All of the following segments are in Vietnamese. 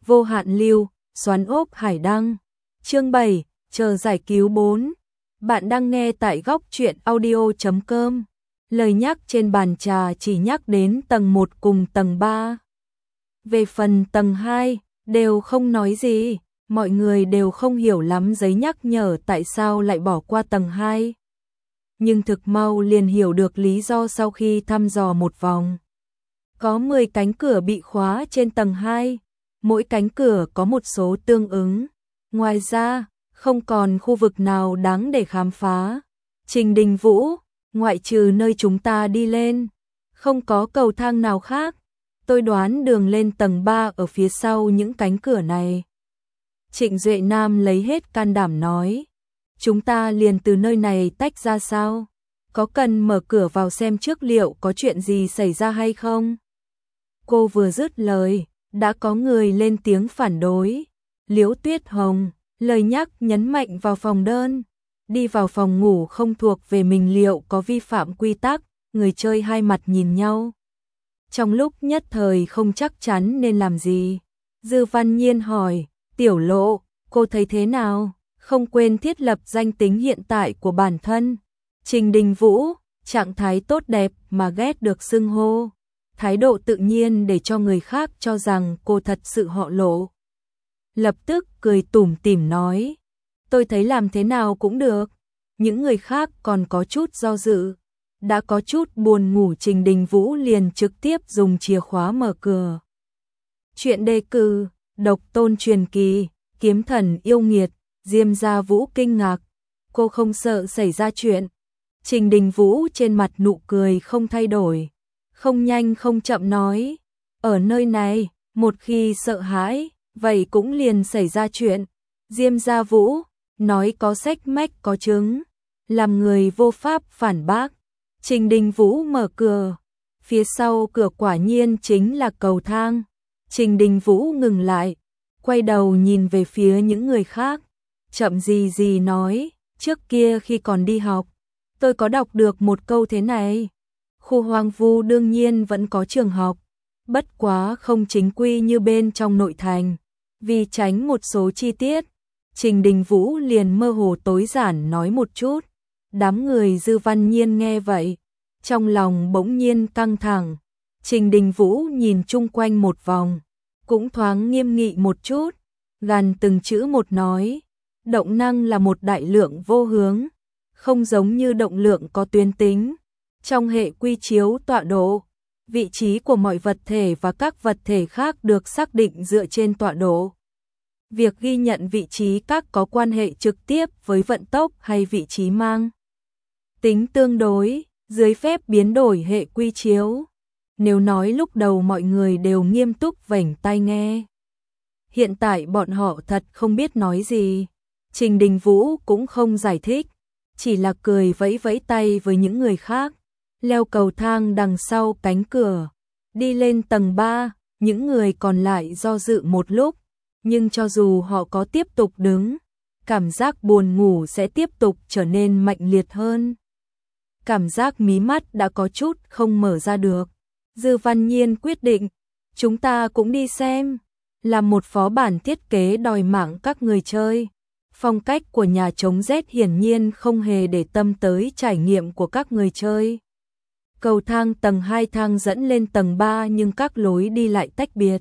Vô hạn lưu, xoắn ốc hải đăng. Chương 7, chờ giải cứu 4. Bạn đang nghe tại góc truyện audio.com. Lời nhắc trên bàn trà chỉ nhắc đến tầng 1 cùng tầng 3. Về phần tầng 2, đều không nói gì, mọi người đều không hiểu lắm giấy nhắc nhở tại sao lại bỏ qua tầng 2. Nhưng thực mau liền hiểu được lý do sau khi thăm dò một vòng. Có 10 cánh cửa bị khóa trên tầng 2, mỗi cánh cửa có một số tương ứng. Ngoài ra, không còn khu vực nào đáng để khám phá. Trình Đình Vũ, ngoại trừ nơi chúng ta đi lên, không có cầu thang nào khác. Tôi đoán đường lên tầng 3 ở phía sau những cánh cửa này. Trịnh Duệ Nam lấy hết can đảm nói. Chúng ta liền từ nơi này tách ra sao? Có cần mở cửa vào xem trước liệu có chuyện gì xảy ra hay không? Cô vừa dứt lời, đã có người lên tiếng phản đối. Liễu Tuyết Hồng, lời nhắc nhấn mạnh vào phòng đơn. Đi vào phòng ngủ không thuộc về mình liệu có vi phạm quy tắc, người chơi hai mặt nhìn nhau. Trong lúc nhất thời không chắc chắn nên làm gì. Dư Văn Nhiên hỏi, Tiểu Lộ, cô thấy thế nào? Không quên thiết lập danh tính hiện tại của bản thân. Trình Đình Vũ, trạng thái tốt đẹp mà ghét được xưng hô. Thái độ tự nhiên để cho người khác cho rằng cô thật sự họ Lộ. Lập tức cười tủm tỉm nói, tôi thấy làm thế nào cũng được. Những người khác còn có chút do dự. Đã có chút buồn ngủ Trình Đình Vũ liền trực tiếp dùng chìa khóa mở cửa. Chuyện đề cử, độc tôn truyền kỳ, kiếm thần yêu nghiệt, Diêm Gia Vũ kinh ngạc. Cô không sợ xảy ra chuyện. Trình Đình Vũ trên mặt nụ cười không thay đổi. Không nhanh không chậm nói, ở nơi này, một khi sợ hãi, vậy cũng liền xảy ra chuyện. Diêm Gia Vũ, nói có sách mách có chứng, làm người vô pháp phản bác. Trình Đình Vũ mở cửa, phía sau cửa quả nhiên chính là cầu thang. Trình Đình Vũ ngừng lại, quay đầu nhìn về phía những người khác, chậm gì nói, trước kia khi còn đi học, tôi có đọc được một câu thế này. Khu hoang vu đương nhiên vẫn có trường học, bất quá không chính quy như bên trong nội thành, vì tránh một số chi tiết. Trình Đình Vũ liền mơ hồ tối giản nói một chút. Đám người Dư Văn Nhiên nghe vậy, trong lòng bỗng nhiên căng thẳng. Trình Đình Vũ nhìn chung quanh một vòng, cũng thoáng nghiêm nghị một chút, gằn từng chữ một nói, động năng là một đại lượng vô hướng, không giống như động lượng có tuyến tính. Trong hệ quy chiếu tọa độ, vị trí của mọi vật thể và các vật thể khác được xác định dựa trên tọa độ. Việc ghi nhận vị trí các có quan hệ trực tiếp với vận tốc hay vị trí mang tính tương đối, dưới phép biến đổi hệ quy chiếu. Nếu nói lúc đầu mọi người đều nghiêm túc vểnh tai nghe, hiện tại bọn họ thật không biết nói gì. Trình Đình Vũ cũng không giải thích, chỉ là cười vẫy vẫy tay với những người khác. Leo cầu thang đằng sau cánh cửa, đi lên tầng 3, những người còn lại do dự một lúc, nhưng cho dù họ có tiếp tục đứng, cảm giác buồn ngủ sẽ tiếp tục trở nên mạnh liệt hơn. Cảm giác mí mắt đã có chút không mở ra được. Dư Văn Nhiên quyết định, chúng ta cũng đi xem, làm một phó bản thiết kế đòi mạng các người chơi. Phong cách của nhà chống rét hiển nhiên không hề để tâm tới trải nghiệm của các người chơi. Cầu thang tầng 2 thang dẫn lên tầng 3 nhưng các lối đi lại tách biệt.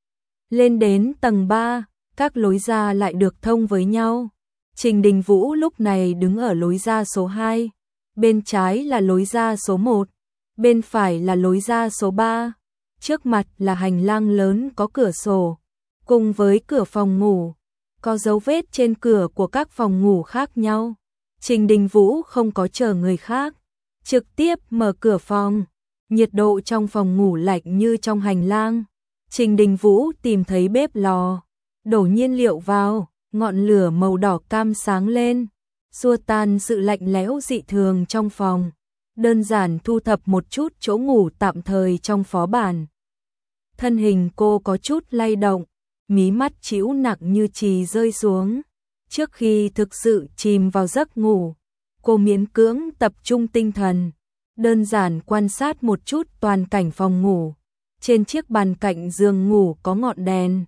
Lên đến tầng 3, các lối ra lại được thông với nhau. Trình Đình Vũ lúc này đứng ở lối ra số 2. Bên trái là lối ra số 1, bên phải là lối ra số 3. Trước mặt là hành lang lớn có cửa sổ, cùng với cửa phòng ngủ. Có dấu vết trên cửa của các phòng ngủ khác nhau. Trình Đình Vũ không có chờ người khác, trực tiếp mở cửa phòng. Nhiệt độ trong phòng ngủ lạnh như trong hành lang. Trình Đình Vũ tìm thấy bếp lò, đổ nhiên liệu vào, ngọn lửa màu đỏ cam sáng lên, xua tan sự lạnh lẽo dị thường trong phòng. Đơn giản thu thập một chút chỗ ngủ tạm thời trong phó bản. Thân hình cô có chút lay động, mí mắt chĩu nặng như chì rơi xuống. Trước khi thực sự chìm vào giấc ngủ, cô miễn cưỡng tập trung tinh thần, đơn giản quan sát một chút toàn cảnh phòng ngủ. Trên chiếc bàn cạnh giường ngủ có ngọn đèn,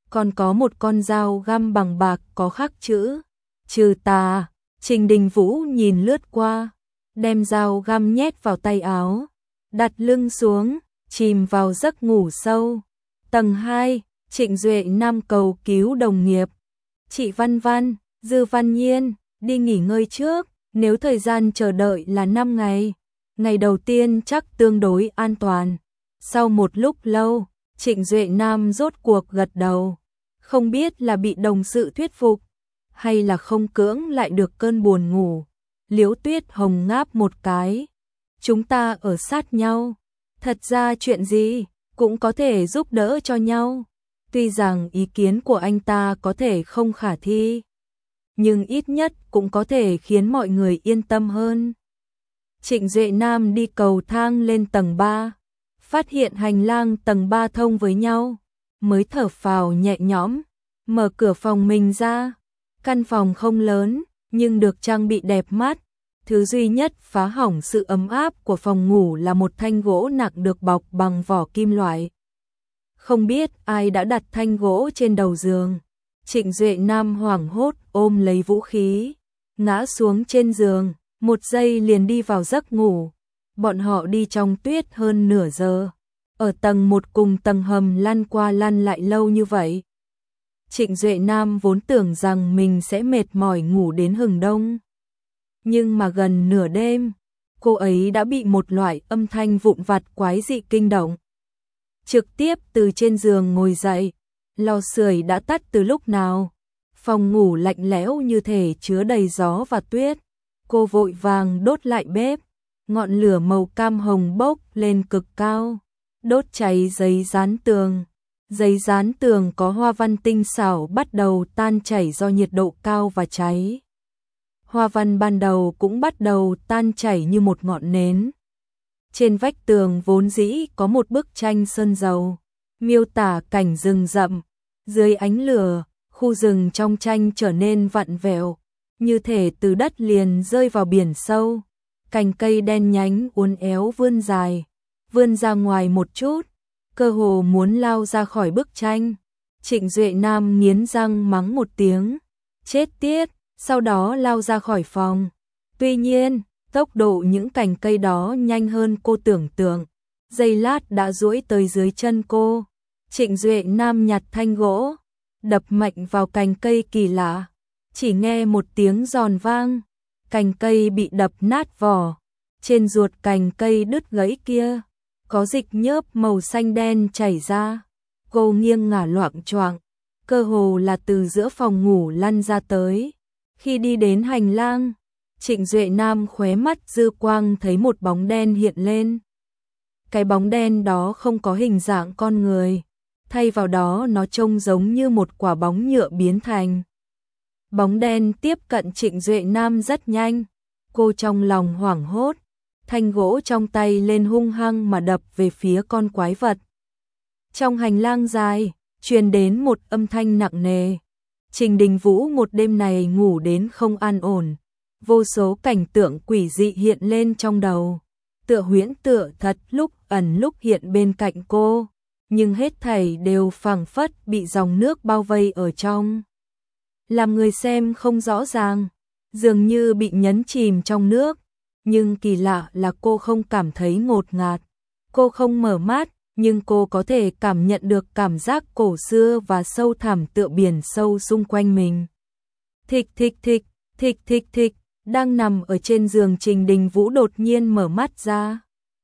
còn có một con dao găm bằng bạc có khắc chữ trừ tà. Trình Đình Vũ nhìn lướt qua, đem dao găm nhét vào tay áo, đặt lưng xuống, chìm vào giấc ngủ sâu. Tầng 2, Trịnh Duệ Nam cầu cứu đồng nghiệp. Chị Văn Văn, Dư Văn Nhiên, đi nghỉ ngơi trước, nếu thời gian chờ đợi là 5 ngày. Ngày đầu tiên chắc tương đối an toàn. Sau một lúc lâu, Trịnh Duệ Nam rốt cuộc gật đầu. Không biết là bị đồng sự thuyết phục, hay là không cưỡng lại được cơn buồn ngủ. Liễu Tuyết Hồng ngáp một cái. Chúng ta ở sát nhau. Thật ra chuyện gì cũng có thể giúp đỡ cho nhau. Tuy rằng ý kiến của anh ta có thể không khả thi, nhưng ít nhất cũng có thể khiến mọi người yên tâm hơn. Trịnh Duệ Nam đi cầu thang lên tầng 3, phát hiện hành lang tầng 3 thông với nhau, mới thở phào nhẹ nhõm, mở cửa phòng mình ra. Căn phòng không lớn, nhưng được trang bị đẹp mắt. Thứ duy nhất phá hỏng sự ấm áp của phòng ngủ là một thanh gỗ nặng được bọc bằng vỏ kim loại. Không biết ai đã đặt thanh gỗ trên đầu giường. Trịnh Duệ Nam hoảng hốt ôm lấy vũ khí, ngã xuống trên giường, một giây liền đi vào giấc ngủ. Bọn họ đi trong tuyết hơn nửa giờ, ở tầng 1 cùng tầng hầm lăn qua lăn lại lâu như vậy. Trịnh Duệ Nam vốn tưởng rằng mình sẽ mệt mỏi ngủ đến hừng đông. Nhưng mà gần nửa đêm, cô ấy đã bị một loại âm thanh vụn vặt quái dị kinh động. Trực tiếp từ trên giường ngồi dậy, lò sưởi đã tắt từ lúc nào. Phòng ngủ lạnh lẽo như thể chứa đầy gió và tuyết. Cô vội vàng đốt lại bếp, ngọn lửa màu cam hồng bốc lên cực cao, đốt cháy giấy dán tường. Giấy dán tường có hoa văn tinh xảo bắt đầu tan chảy do nhiệt độ cao và cháy. Hoa văn ban đầu cũng bắt đầu tan chảy như một ngọn nến. Trên vách tường vốn dĩ có một bức tranh sơn dầu, miêu tả cảnh rừng rậm. Dưới ánh lửa, khu rừng trong tranh trở nên vặn vẹo, như thể từ đất liền rơi vào biển sâu. Cành cây đen nhánh uốn éo vươn dài, vươn ra ngoài một chút, cơ hồ muốn lao ra khỏi bức tranh. Trịnh Duệ Nam nghiến răng mắng một tiếng, chết tiết, sau đó lao ra khỏi phòng. Tuy nhiên, tốc độ những cành cây đó nhanh hơn cô tưởng tượng, giây lát đã duỗi tới dưới chân cô. Trịnh Duệ Nam nhặt thanh gỗ, đập mạnh vào cành cây kỳ lạ, chỉ nghe một tiếng giòn vang, cành cây bị đập nát vỏ. Trên ruột cành cây đứt gãy kia, có dịch nhớp màu xanh đen chảy ra. Cô nghiêng ngả loạng choạng, cơ hồ là từ giữa phòng ngủ lăn ra tới. Khi đi đến hành lang, Trịnh Duệ Nam khóe mắt dư quang thấy một bóng đen hiện lên. Cái bóng đen đó không có hình dạng con người, thay vào đó nó trông giống như một quả bóng nhựa biến thành. Bóng đen tiếp cận Trịnh Duệ Nam rất nhanh, cô trong lòng hoảng hốt, thanh gỗ trong tay lên hung hăng mà đập về phía con quái vật. Trong hành lang dài, truyền đến một âm thanh nặng nề. Trình Đình Vũ một đêm này ngủ đến không an ổn, vô số cảnh tượng quỷ dị hiện lên trong đầu, tựa huyễn tựa thật, lúc ẩn lúc hiện bên cạnh cô, nhưng hết thảy đều phảng phất bị dòng nước bao vây ở trong, làm người xem không rõ ràng, dường như bị nhấn chìm trong nước. Nhưng kỳ lạ là cô không cảm thấy ngột ngạt. Cô không mở mắt, nhưng cô có thể cảm nhận được cảm giác cổ xưa và sâu thẳm tựa biển sâu xung quanh mình. Thịch thịch thịch, thịch thịch thịch, đang nằm ở trên giường Trình Đình Vũ đột nhiên mở mắt ra.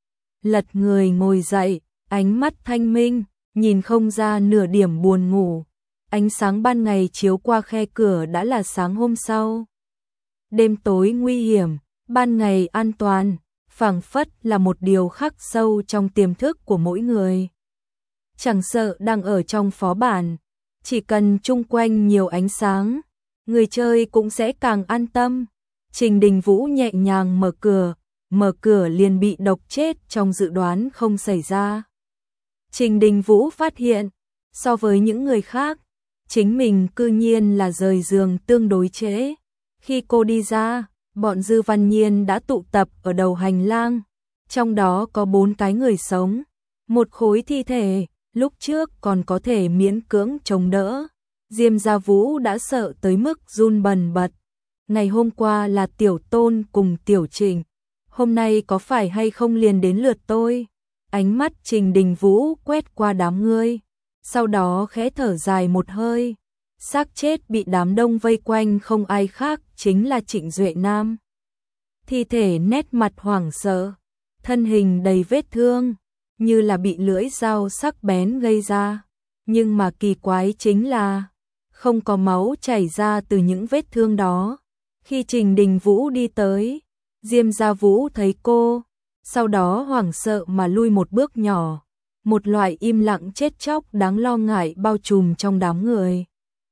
Lật người ngồi dậy, ánh mắt thanh minh, nhìn không ra nửa điểm buồn ngủ. Ánh sáng ban ngày chiếu qua khe cửa đã là sáng hôm sau. Đêm tối nguy hiểm, ban ngày an toàn, phảng phất là một điều khắc sâu trong tiềm thức của mỗi người. Chẳng sợ đang ở trong phó bản, chỉ cần chung quanh nhiều ánh sáng, người chơi cũng sẽ càng an tâm. Trình Đình Vũ nhẹ nhàng mở cửa liền bị độc chết trong dự đoán không xảy ra. Trình Đình Vũ phát hiện, so với những người khác, chính mình cư nhiên là rời giường tương đối trễ. Khi cô đi ra, bọn Dư Văn Nhiên đã tụ tập ở đầu hành lang, trong đó có 4 cái người sống, một khối thi thể, lúc trước còn có thể miễn cưỡng chống đỡ. Diêm Gia Vũ đã sợ tới mức run bần bật. Ngày hôm qua là Tiểu Tôn cùng Tiểu Trịnh, hôm nay có phải hay không liền đến lượt tôi? Ánh mắt Trình Đình Vũ quét qua đám người, sau đó khẽ thở dài một hơi. Xác chết bị đám đông vây quanh không ai khác chính là Trịnh Duệ Nam. Thi thể nét mặt hoảng sợ, thân hình đầy vết thương, như là bị lưỡi dao sắc bén gây ra. Nhưng mà kỳ quái chính là không có máu chảy ra từ những vết thương đó. Khi Trình Đình Vũ đi tới, Diêm Gia Vũ thấy cô, sau đó hoảng sợ mà lui một bước nhỏ. Một loại im lặng chết chóc đáng lo ngại bao trùm trong đám người.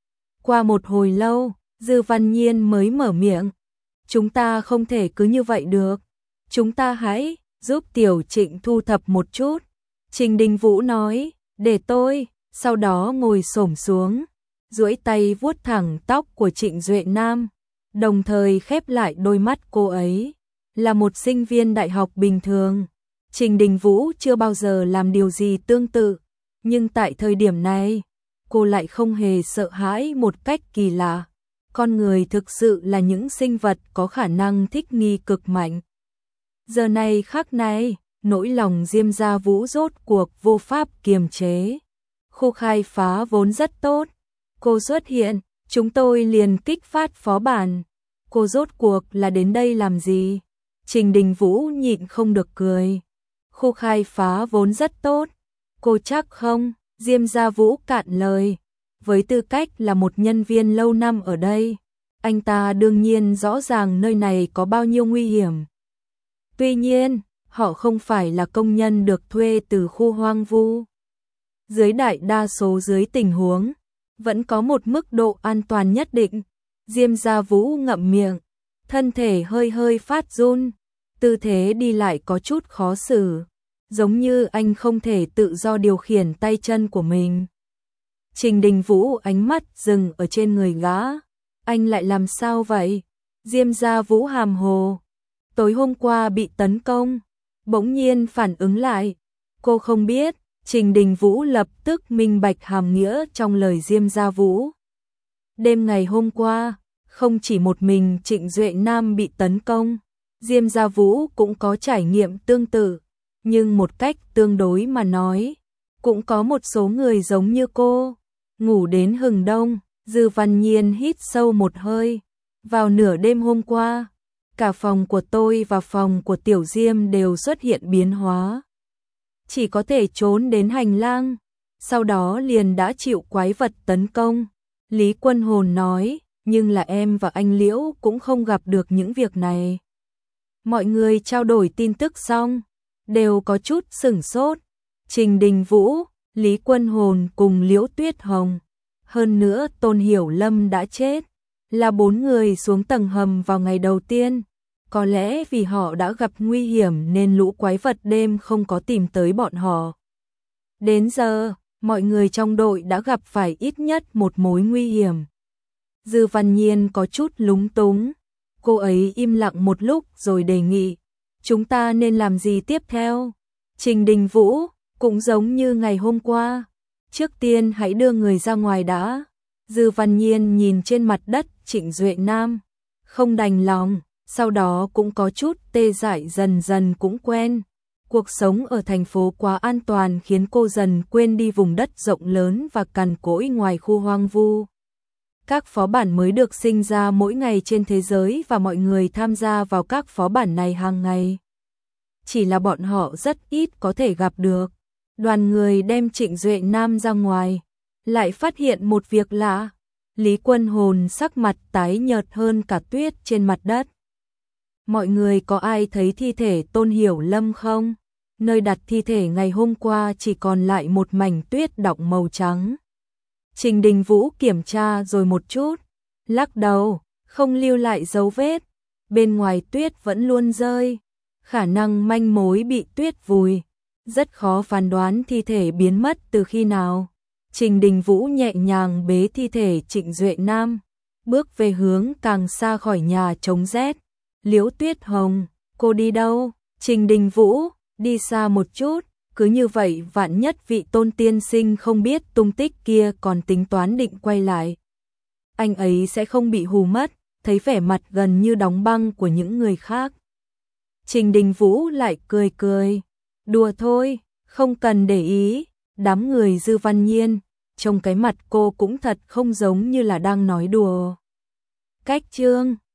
Qua một hồi lâu, Dư Văn Nhiên mới mở miệng. Chúng ta không thể cứ như vậy được. Chúng ta hãy giúp Tiểu Trịnh thu thập một chút. Trình Đình Vũ nói, để tôi, sau đó ngồi xổm xuống, duỗi tay vuốt thẳng tóc của Trịnh Duệ Nam, đồng thời khép lại đôi mắt cô ấy. Là một sinh viên đại học bình thường, Trình Đình Vũ chưa bao giờ làm điều gì tương tự, nhưng tại thời điểm này, cô lại không hề sợ hãi một cách kỳ lạ. Con người thực sự là những sinh vật có khả năng thích nghi cực mạnh. Giờ này khắc này, nỗi lòng Diêm Gia Vũ rốt cuộc vô pháp kiềm chế. Khu khai phá vốn rất tốt. Cô xuất hiện, chúng tôi liền kích phát phó bản. Cô rốt cuộc là đến đây làm gì? Trình Đình Vũ nhịn không được cười. Khu khai phá vốn rất tốt. Cô chắc không? Diêm Gia Vũ cạn lời. Với tư cách là một nhân viên lâu năm ở đây, anh ta đương nhiên rõ ràng nơi này có bao nhiêu nguy hiểm. Tuy nhiên, họ không phải là công nhân được thuê từ khu hoang vu. Dưới đại đa số dưới tình huống, vẫn có một mức độ an toàn nhất định. Diêm Gia Vũ ngậm miệng, thân thể hơi hơi phát run, tư thế đi lại có chút khó xử, giống như anh không thể tự do điều khiển tay chân của mình. Trình Đình Vũ ánh mắt dừng ở trên người gã. Anh lại làm sao vậy? Diêm Gia Vũ hàm hồ. Tối hôm qua bị tấn công. Bỗng nhiên phản ứng lại. Cô không biết. Trình Đình Vũ lập tức minh bạch hàm nghĩa trong lời Diêm Gia Vũ. Đêm ngày hôm qua, không chỉ một mình Trịnh Duệ Nam bị tấn công, Diêm Gia Vũ cũng có trải nghiệm tương tự. Nhưng một cách tương đối mà nói, cũng có một số người giống như cô. Ngủ đến hừng đông, Dư Văn Nhiên hít sâu một hơi. Vào nửa đêm hôm qua, cả phòng của tôi và phòng của Tiểu Diêm đều xuất hiện biến hóa. Chỉ có thể trốn đến hành lang, sau đó liền đã chịu quái vật tấn công. Lý Quân Hồn nói, nhưng là em và anh Liễu cũng không gặp được những việc này. Mọi người trao đổi tin tức xong, đều có chút sửng sốt. Trình Đình Vũ, Lý Quân Hồn cùng Liễu Tuyết Hồng. Hơn nữa Tôn Hiểu Lâm đã chết. Là 4 người xuống tầng hầm vào ngày đầu tiên. Có lẽ vì họ đã gặp nguy hiểm nên lũ quái vật đêm không có tìm tới bọn họ. Đến giờ, mọi người trong đội đã gặp phải ít nhất một mối nguy hiểm. Dư Văn Nhiên có chút lúng túng. Cô ấy im lặng một lúc rồi đề nghị. Chúng ta nên làm gì tiếp theo? Trình Đình Vũ, cũng giống như ngày hôm qua. Trước tiên hãy đưa người ra ngoài đã. Dư Văn Nhiên nhìn trên mặt đất Trịnh Duệ Nam. Không đành lòng, sau đó cũng có chút tê dại dần dần cũng quen. Cuộc sống ở thành phố quá an toàn khiến cô dần quên đi vùng đất rộng lớn và cằn cỗi ngoài khu hoang vu. Các phó bản mới được sinh ra mỗi ngày trên thế giới và mọi người tham gia vào các phó bản này hàng ngày. Chỉ là bọn họ rất ít có thể gặp được. Đoàn người đem Trịnh Duệ Nam ra ngoài, lại phát hiện một việc lạ. Lý Quân Hồn sắc mặt tái nhợt hơn cả tuyết trên mặt đất. Mọi người có ai thấy thi thể Tôn Hiểu Lâm không? Nơi đặt thi thể ngày hôm qua chỉ còn lại một mảnh tuyết đọng màu trắng. Trình Đình Vũ kiểm tra rồi một chút, lắc đầu, không lưu lại dấu vết. Bên ngoài tuyết vẫn luôn rơi, khả năng manh mối bị tuyết vùi. Rất khó phán đoán thi thể biến mất từ khi nào. Trình Đình Vũ nhẹ nhàng bế thi thể Trịnh Duệ Nam, bước về hướng càng xa khỏi nhà chống rét. Liễu Tuyết Hồng, cô đi đâu? Trình Đình Vũ, đi xa một chút, cứ như vậy vạn nhất vị Tôn tiên sinh không biết tung tích kia còn tính toán định quay lại. Anh ấy sẽ không bị hù mất, thấy vẻ mặt gần như đóng băng của những người khác. Trình Đình Vũ lại cười cười, đùa thôi, không cần để ý, đám người Dư Văn Nhiên, trông cái mặt cô cũng thật không giống như là đang nói đùa. Cách chương